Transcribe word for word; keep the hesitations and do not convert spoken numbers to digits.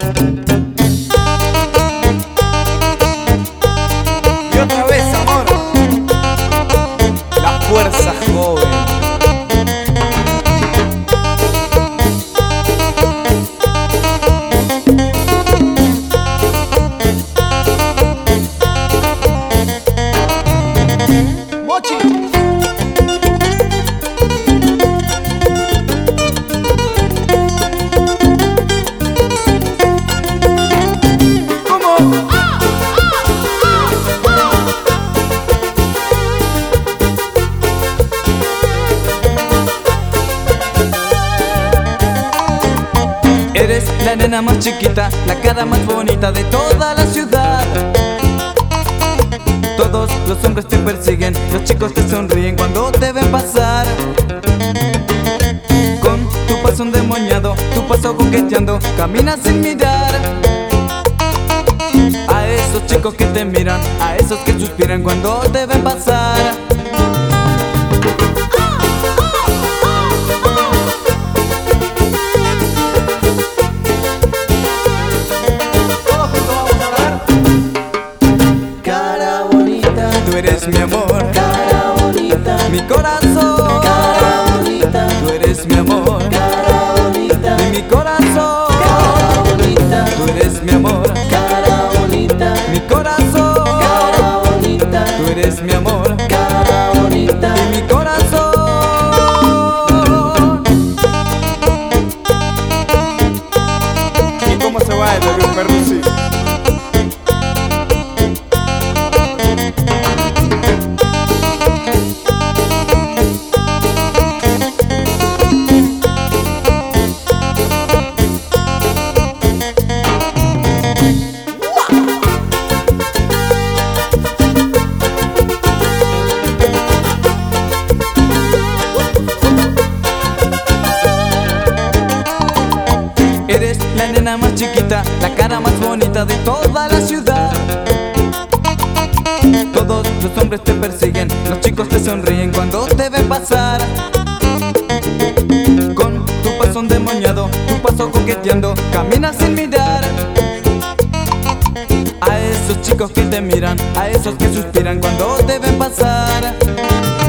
Y otra vez, amor, la fuerza joven. Mochi. Eres la nena más chiquita, la cara más bonita de toda la ciudad. Todos los hombres te persiguen, los chicos te sonríen cuando te ven pasar. Con tu paso endemoniado, tu paso coqueteando, caminas sin mirar. A esos chicos que te miran, a esos que suspiran cuando te ven pasar. Tú eres mi amor, cara bonita, mi corazón, cara bonita, tú eres mi amor, cara bonita, de mi corazón, cara bonita, tú eres mi amor, cara bonita, mi corazón, cara bonita, tú eres mi amor, cara bonita, de mi corazón. ¿Y cómo se va el Luis Perruzzi? Eres la nena más chiquita, la cara más bonita de toda la ciudad. Todos los hombres te persiguen, los chicos te sonríen cuando te ven pasar. Con tu paso endemoniado, tu paso coqueteando, caminas sin mirar. A esos chicos que te miran, a esos que suspiran cuando te ven pasar.